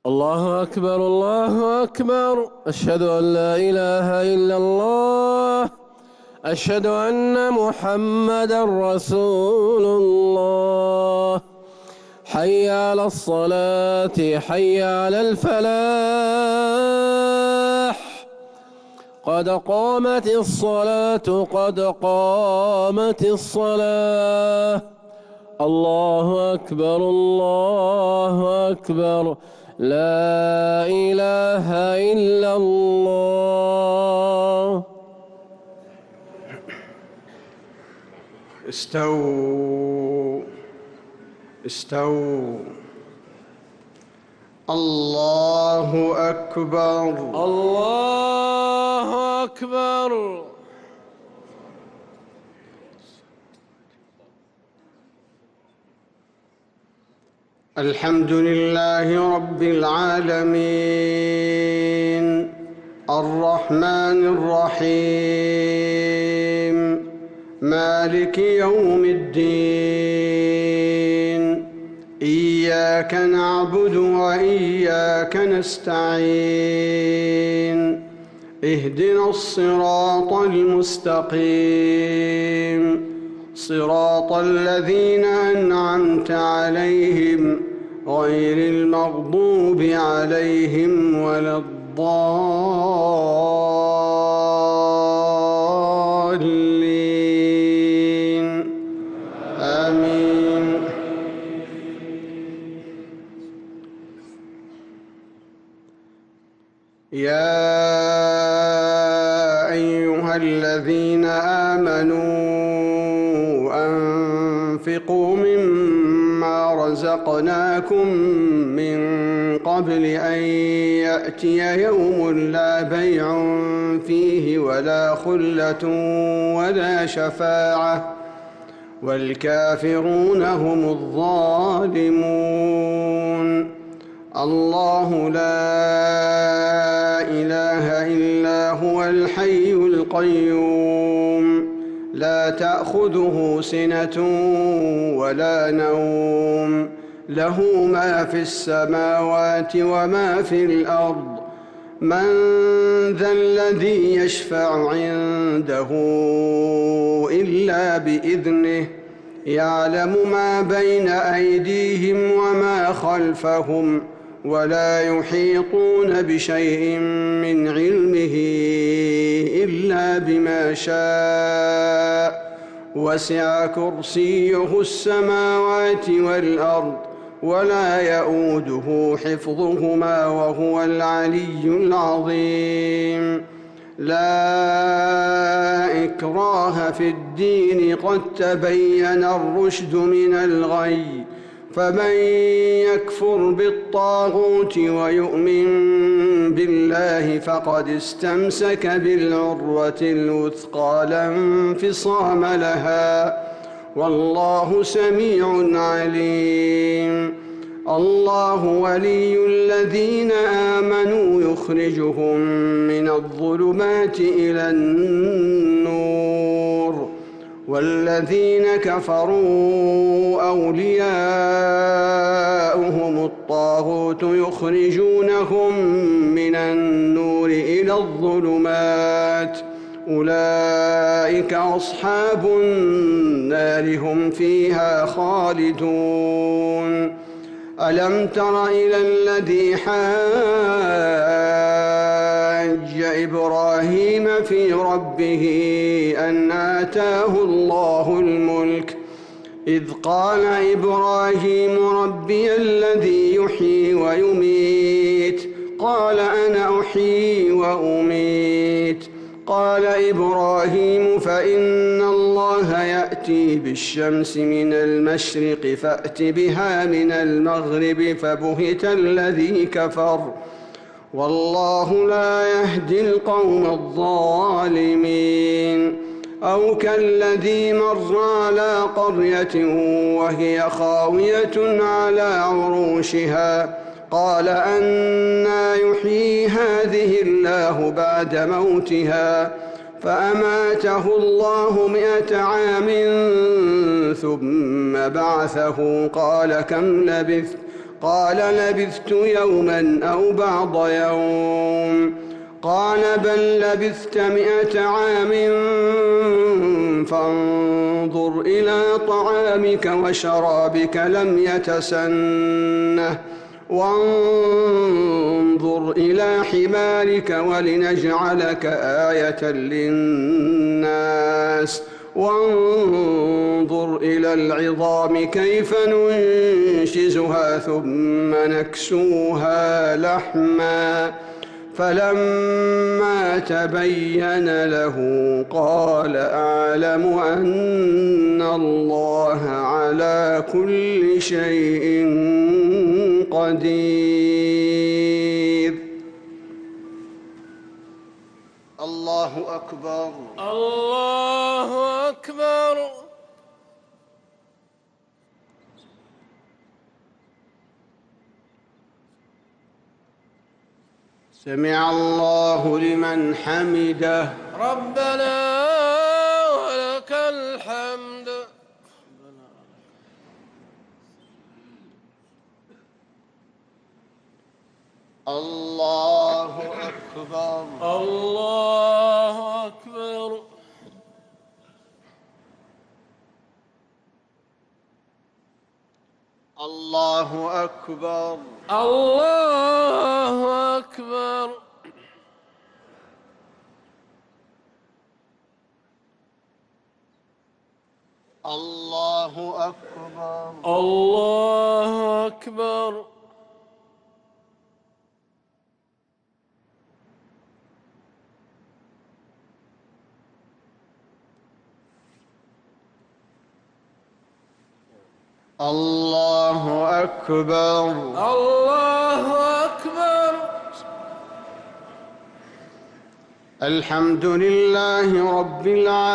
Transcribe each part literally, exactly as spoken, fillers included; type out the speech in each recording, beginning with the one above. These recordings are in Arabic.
الله أكبر الله أكبر. أشهد أن لا إله إلا الله. أشهد أن محمدا رسول الله. حي على الصلاة حي على الفلاح. قد قامت الصلاة قد قامت الصلاة. الله أكبر الله أكبر. لا إله إلا الله. استووا استووا. الله أكبر الله أكبر. الحمد لله رب العالمين الرحمن الرحيم مالك يوم الدين. إياك نعبد وإياك نستعين. اهدنا الصراط المستقيم صراط الذين أنعمت عليهم غير المغضوب عليهم ولا الضالين. آمين. يا أيها الذين آمنوا أنفقوا مما رزقناكم من قبل أن يأتي يوم لا بيع فيه ولا خلة ولا شفاعة والكافرون هم الظالمون. الله لا إله إلا هو الحي القيوم لا تأخذه سنة ولا نوم له ما في السماوات وما في الأرض. من ذا الذي يشفع عنده إلا بإذنه يعلم ما بين أيديهم وما خلفهم ولا يحيطون بشيء من علمه إلا بما شاء. وسع كرسيه السماوات والأرض ولا يؤوده حفظهما وهو العلي العظيم. لا إكراه في الدين قد تبين الرشد من الغي. فمن يكفر بالطاغوت ويؤمن بالله فقد استمسك بالعروة الوثقى لا انفصام لها والله سميع عليم. الله ولي الذين آمنوا يخرجهم من الظلمات إلى النور والذين كفروا أولياؤهم الطاغوت يخرجونهم من النور إلى الظلمات. أولئك أصحاب النار هم فيها خالدون. ألم تر إلى الذي حاج إبراهيم في ربه أن آتاه الله الملك إذ قال إبراهيم ربي الذي يحيي ويميت قال أنا أحيي وأميت. قال إبراهيم فإن الله يأتي بالشمس من المشرق فأت بها من المغرب فبهت الذي كفر والله لا يهدي القوم الظالمين. أو كالذي مر على قرية وهي خاوية على عروشها قال أنى يحيي هذه الله بعد موتها فأماته الله مئة عام ثم بعثه قال كم لبثت قال لبثت يوما أو بعض يوم قال بل لبثت مئة عام فانظر إلى طعامك وشرابك لم يتسنه وانظر إلى حمارك ولنجعلك آية للناس وانظر إلى العظام كيف ننشزها ثم نكسوها لحما فلما تبين له قال أعلم أن الله على كل شيء قدير. الله أكبر. الله أكبر. سمع الله لمن حمده. ربنا ولك الحمد. الله أكبر. الله أكبر. الله أكبر. الله أكبر. الله أكبر. الله أكبر. الله أكبر. الله أكبر. الحمد لله رب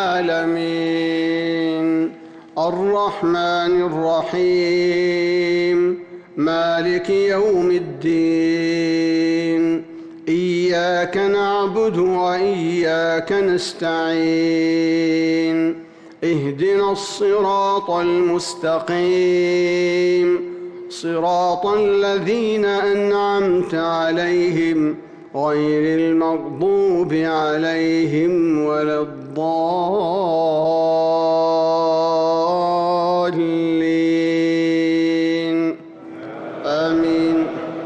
العالمين الرحمن الرحيم مالك يوم الدين إياك نعبد وإياك نستعين اهدنا الصراط المستقيم صراط الذين أنعمت عليهم غير المغضوب عليهم ولا الضالين آمين.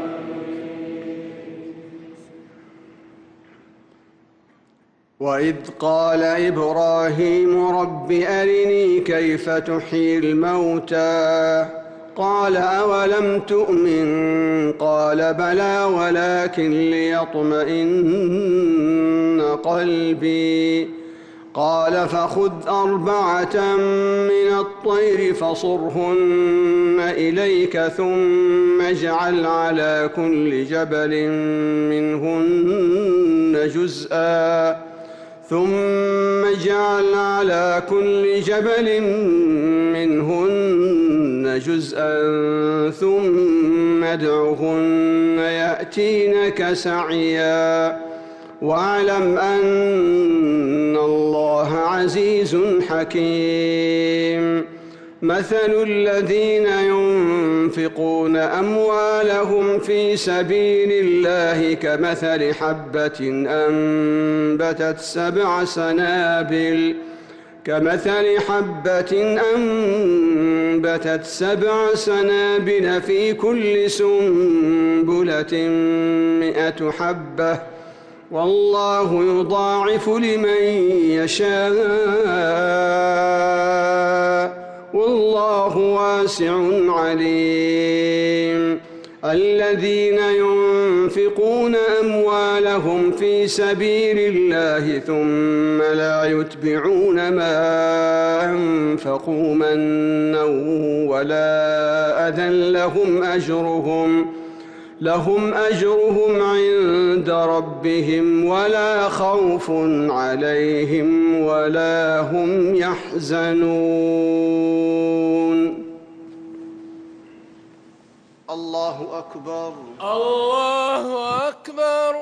وإذ قال إبراهيم رب أرني كيف تحيي الموتى قال أولم تؤمن قال بلى ولكن ليطمئن قلبي قال فخذ أربعة من الطير فصرهن إليك ثم اجعل على كل جبل منهن جزءا ثم اجعل على كل جبل منهن جزءا ثم ادعهن يأتينك سعيا واعلم أن الله عزيز حكيم. مثل الذين ينفقون أموالهم في سبيل الله كمثل حبة أنبتت سبع سنابل كمثل حبة أنبتت سبع سنابل في كل سنبلة مئة حبة والله يضاعف لمن يشاء والله واسع عليم. الذين ينفقون أموالهم في سبيل الله ثم لا يتبعون ما أنفقوا منا ولا أذى لهم أجرهم لهم أجرهم عند ربهم ولا خوف عليهم ولا هم يحزنون. الله أكبر. الله أكبر.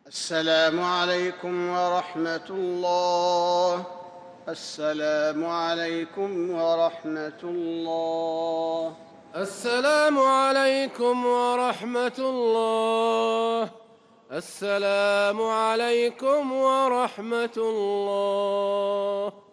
السلام عليكم ورحمة الله. السلام عليكم ورحمة الله. السلام عليكم ورحمة الله. السلام عليكم ورحمة الله.